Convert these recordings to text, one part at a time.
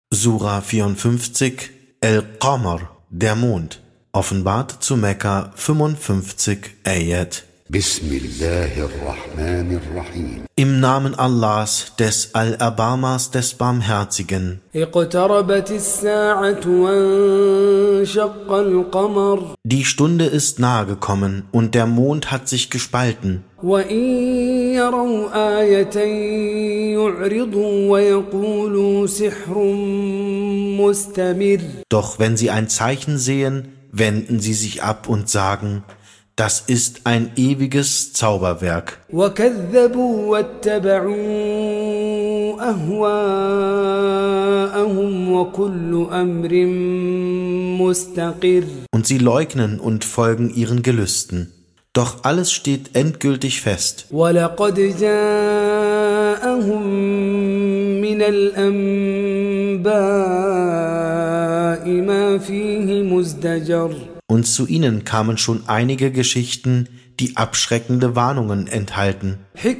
Sura 54, Al-Qamar, der Mond, offenbart zu Mekka 55 Ayat. Bismillahirrahmanirrahim. Im Namen Allahs, des Allerbarmers, des Barmherzigen. Die Stunde ist nahe gekommen und der Mond hat sich gespalten. Doch wenn sie ein Zeichen sehen, wenden sie sich ab und sagen: Das ist ein ewiges Zauberwerk. Und sie leugnen und folgen ihren Gelüsten. Doch alles steht endgültig fest. Und zu ihnen kamen schon einige Geschichten, die abschreckende Warnungen enthalten.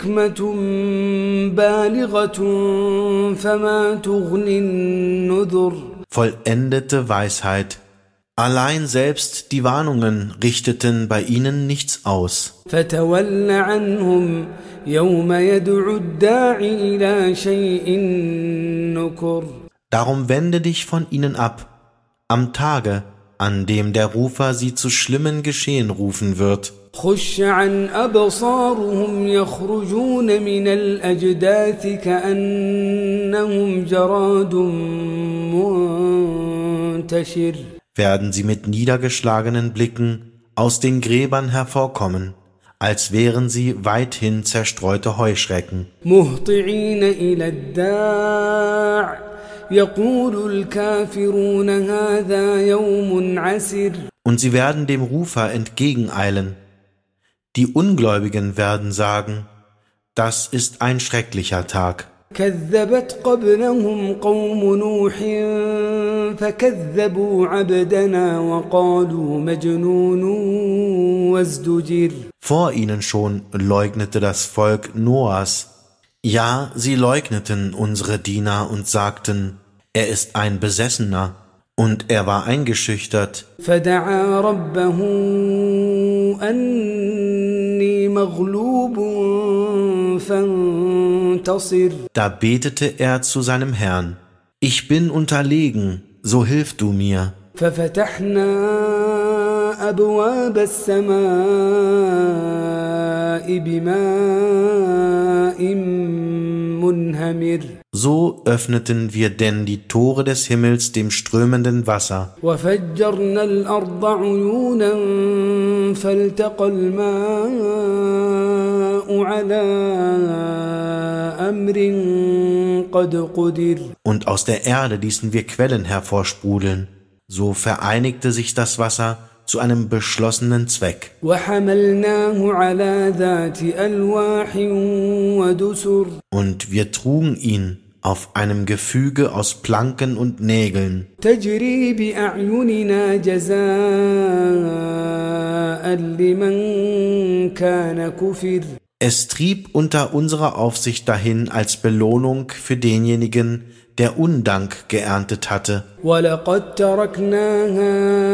Vollendete Weisheit. Allein selbst die Warnungen richteten bei ihnen nichts aus. Darum wende dich von ihnen ab, am Tage, an dem der Rufer sie zu schlimmen Geschehen rufen wird. Werden sie mit niedergeschlagenen Blicken aus den Gräbern hervorkommen, als wären sie weithin zerstreute Heuschrecken. Und sie werden dem Rufer entgegeneilen. Die Ungläubigen werden sagen: Das ist ein schrecklicher Tag. كذبت قبلهم قوم نوح فكذبوا عبدنا وقالوا مجنون وازدجر. Vor ihnen schon leugnete das Volk Noahs. Ja, sie leugneten unsere Diener und sagten: Er ist ein Besessener, und er war eingeschüchtert. فدعا ربه أني مغلوب فانتصر. Da betete er zu seinem Herrn: Ich bin unterlegen, so hilf du mir. ففتحنا أبواب السماء بماء منهمر. So öffneten wir denn die Tore des Himmels dem strömenden Wasser. وفجرنا الأرض عيونا فالتقى الماء على أمر قد قدر. Und aus der Erde ließen wir Quellen hervorsprudeln. So vereinigte sich das Wasser zu einem beschlossenen Zweck. وحملناه على ذات ألواح ودسر. Und wir trugen ihn auf einem Gefüge aus Planken und Nägeln. تجري بأعيننا جزاء لمن كان كفر. Es trieb unter unserer Aufsicht dahin als Belohnung für denjenigen, der Undank geerntet hatte. وَلَقَدْ تَرَكْنَاهَا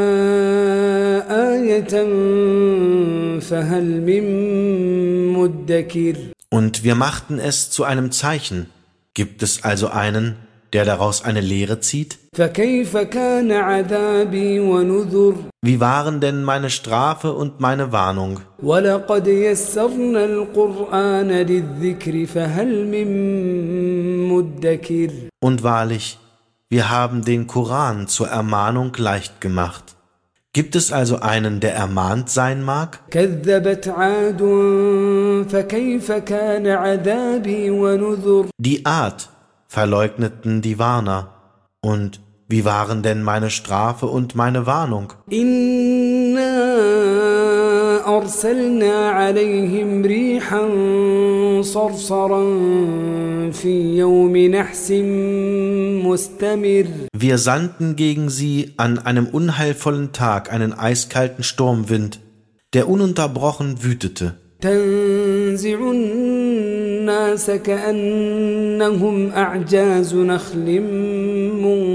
آيَةً فَهَلْ مِن مُدَّكِرٍ. Und wir machten es zu einem Zeichen. Gibt es also einen, der daraus eine Lehre zieht? فَكَيْفَ كَانَ عَذَابِي وَنُذُرِ. Wie waren denn meine Strafe und meine Warnung? وَلَقَدْ يَسَّرْنَا الْقُرْآنَ لِلذِّكْرِ فَهَلْ مِن مُدَّكِرٍ. Und wahrlich, wir haben den Koran zur Ermahnung leicht gemacht. Gibt es also einen, der ermahnt sein mag? كَذَّبَتْ عَادٌ فَكَيْفَ كَانَ عَذَابِي وَنُذُرِ. Die Art verleugneten die Warner. Und wie waren denn meine Strafe und meine Warnung? إِنَّا أَرْسَلْنَا عَلَيْهِمْ رِيحًا صَرْصَرًا فِي يَوْمِ نَحْسٍ مُسْتَمِرٍ. Wir sandten gegen sie an einem unheilvollen Tag einen eiskalten Sturmwind, der ununterbrochen wütete. تنزع الناس كأنهم أعجاز نخل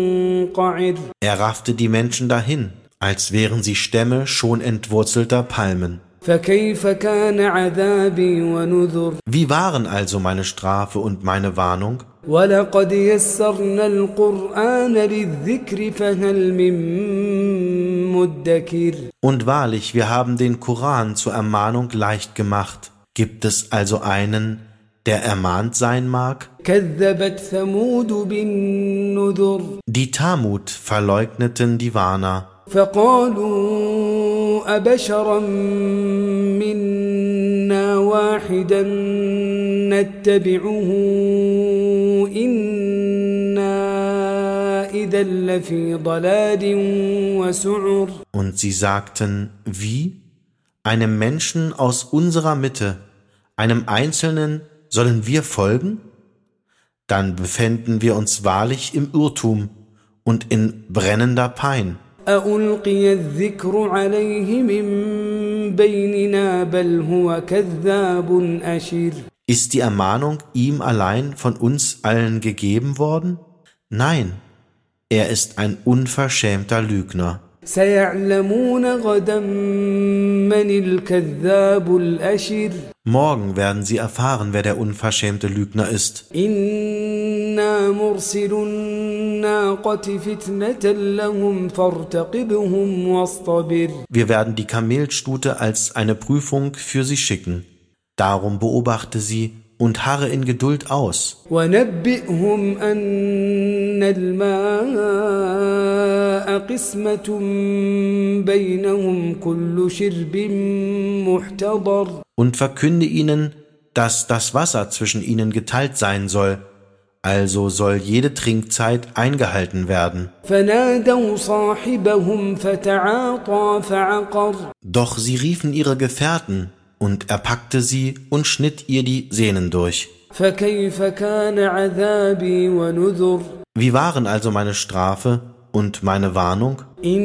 منقعر Er raffte die Menschen dahin, als wären sie Stämme schon entwurzelter Palmen. فكيف كان عذابي ونذر Wie waren also meine Strafe und meine Warnung? ولقد يسرنا القرآن للذكر فهل من مدكر Und wahrlich, wir haben den Koran zur Ermahnung leicht gemacht. Gibt es also einen, der ermahnt sein mag? كذبت ثمود بالنذر Die Tamut verleugneten die Warner. فقالوا أبشرا منا واحدا نتبعه إنا إذا لفي ضلال وسعر Und sie sagten, wie? Einem Menschen aus unserer Mitte, einem Einzelnen, sollen wir folgen? Dann befänden wir uns wahrlich im Irrtum und in brennender Pein. أألقي الذكر عليه من بيننا بل هو كذاب أشر Ist die Ermahnung ihm allein von uns allen gegeben worden? Nein, er ist ein unverschämter Lügner. سيعلمون غدا من الكذاب الأشر Morgen werden sie erfahren, wer der unverschämte Lügner ist. إنا مرسل الناقة فتنة لهم فارتقبهم واصطبر Wir werden die Kamelstute als eine Prüfung für sie schicken. Darum beobachte sie und harre in Geduld aus. ونبئهم أن الماء قسمة بينهم كل شرب محتضر Und verkünde ihnen, dass das Wasser zwischen ihnen geteilt sein soll, also soll jede Trinkzeit eingehalten werden. فنادوا صاحبهم فتعاطى فعقر Doch sie riefen ihre Gefährten, und er packte sie und schnitt ihr die Sehnen durch. فكيف كان عذابي ونذر Wie waren also meine Strafe und meine Warnung?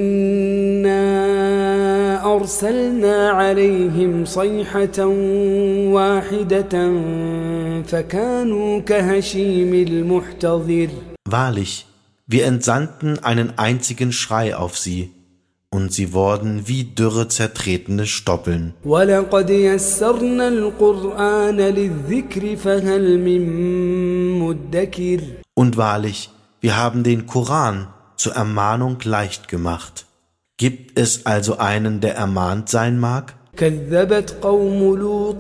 إنا أرسلنا عليهم صيحة واحدة فكانوا كهشيم المحتضر Wahrlich, wir entsandten einen einzigen Schrei auf sie, und sie wurden wie dürre zertretene Stoppeln. ولقد يسرنا القرآن للذكر فهل من مدكر Und wahrlich, wir haben den Koran zur Ermahnung leicht gemacht. Gibt es also einen, der ermahnt sein mag? كذبت قوم لوط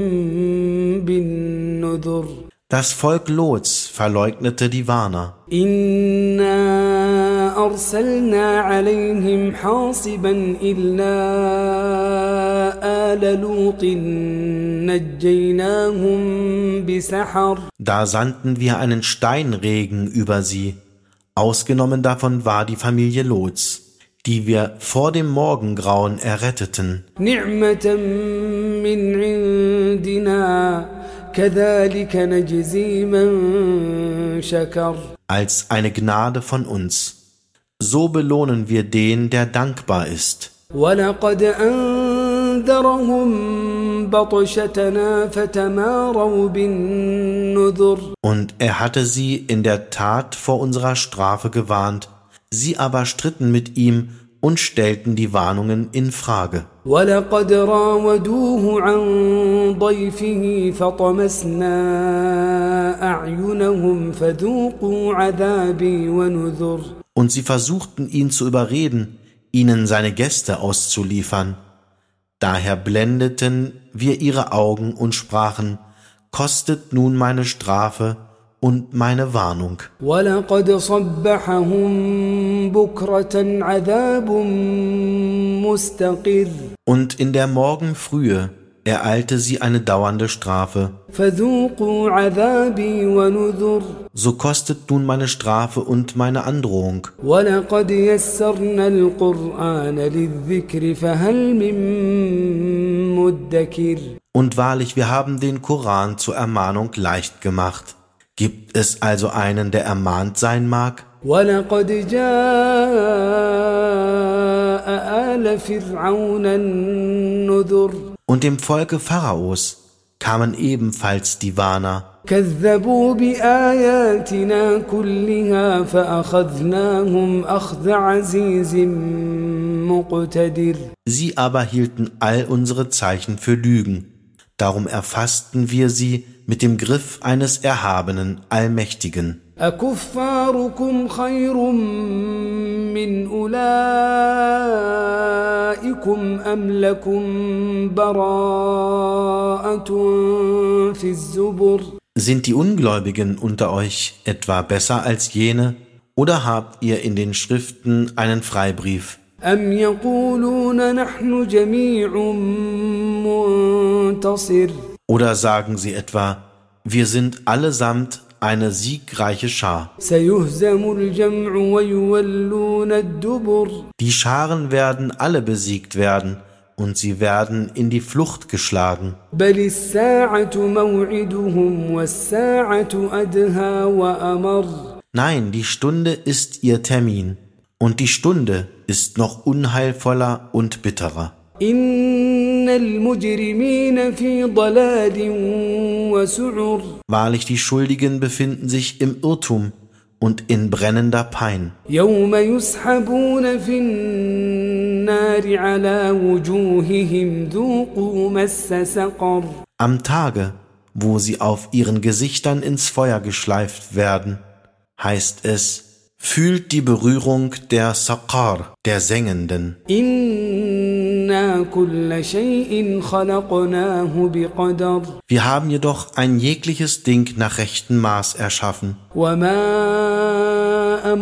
بالنذر Das Volk Lots verleugnete die Warner. إنا أرسلنا عليهم حاصبا إلا آل لوط نجيناهم بسحر Da sandten wir einen Steinregen über sie. Ausgenommen davon war die Familie Lots, die wir vor dem Morgengrauen erretteten. نعمة من عندنا كذلك نجزي من شكر Als eine Gnade von uns. So belohnen wir den, der dankbar ist. ولقد أنذرهم بطشتنا فتماروا بالنذر Und er hatte sie in der Tat vor unserer Strafe gewarnt. Sie aber stritten mit ihm und stellten die Warnungen in Frage. ولقد راودوه عن ضيفه فطمسنا أعينهم فذوقوا عذابي ونذر Und sie versuchten ihn zu überreden, ihnen seine Gäste auszuliefern. Daher blendeten wir ihre Augen und sprachen, kostet nun meine Strafe und meine Warnung. ولقد صبحهم بكرة عذاب مستقر Und in der Morgenfrühe ereilte sie eine dauernde Strafe. فذوقوا عذابي ونذر So kostet nun meine Strafe und meine Androhung. ولقد يسرنا القرآن للذكر فهل من مدكر Und wahrlich, wir haben den Koran zur Ermahnung leicht gemacht. Gibt es also einen, der ermahnt sein mag? ولقد جاء آل فرعون النذر Und dem Volke Pharaos kamen ebenfalls die Warner. كذبوا بآياتنا كلها فأخذناهم أخذ عزيز مقتدر. Sie aber hielten all unsere Zeichen für Lügen. Darum erfassten wir sie mit dem Griff eines Erhabenen, Allmächtigen. أكفاركم خير من أولئكم أم لكم براءة في الزبر. Sind die Ungläubigen unter euch etwa besser als jene, oder habt ihr in den Schriften einen Freibrief? أم يقولون نحن جميع منتصر. Oder sagen sie etwa, wir sind allesamt eine siegreiche Schar. سيهزم الجمع ويولون الدبر. Die Scharen werden alle besiegt werden, und sie werden in die Flucht geschlagen. بل الساعة موعدهم والساعة أدهى وأمر. Nein, die Stunde ist ihr Termin, und die Stunde ist noch unheilvoller und bitterer. إن المجرمين في ضلال وسعر. Wahrlich, die Schuldigen befinden sich im Irrtum und in brennender Pein. يوم يسحبون في النار على وجوههم ذوقوا مس سقر. Am Tage, wo sie auf ihren Gesichtern ins Feuer geschleift werden, heißt es, fühlt die Berührung der Saqar, der Sengenden. إنا كل شيء خلقناه بقدر. Wir haben jedoch ein jegliches Ding nach rechtem Maß erschaffen. وما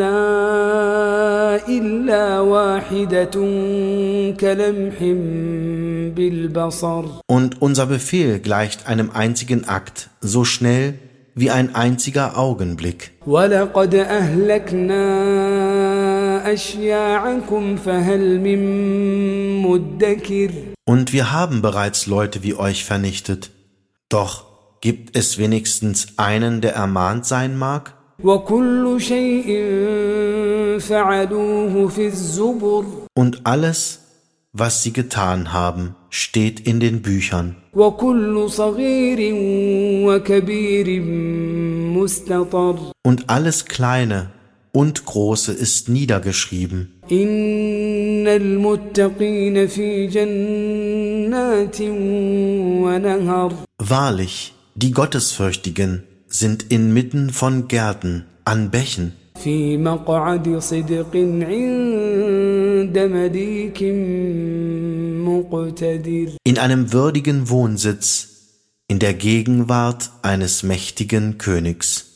أمرنا إلا واحدة كلمح بالبصر. Und unser Befehl gleicht einem einzigen Akt, so schnell wie ein einziger Augenblick. ولقد أهلكنا أشياعكم فهل من مدكر. Und wir haben bereits Leute wie euch vernichtet. Doch gibt es wenigstens einen, der ermahnt sein mag? وكل شيء فعلوه في الزبر. Und alles, was sie getan haben, steht in den Büchern. وكل صغير وكبير مستطر. Und alles Kleine und Große ist niedergeschrieben. إن المتقين في جنات ونهر. Wahrlich, die Gottesfürchtigen sind inmitten von Gärten, an Bächen, في مقعد صدق عند مليك مقتدر. in einem würdigen Wohnsitz, in der Gegenwart eines mächtigen Königs.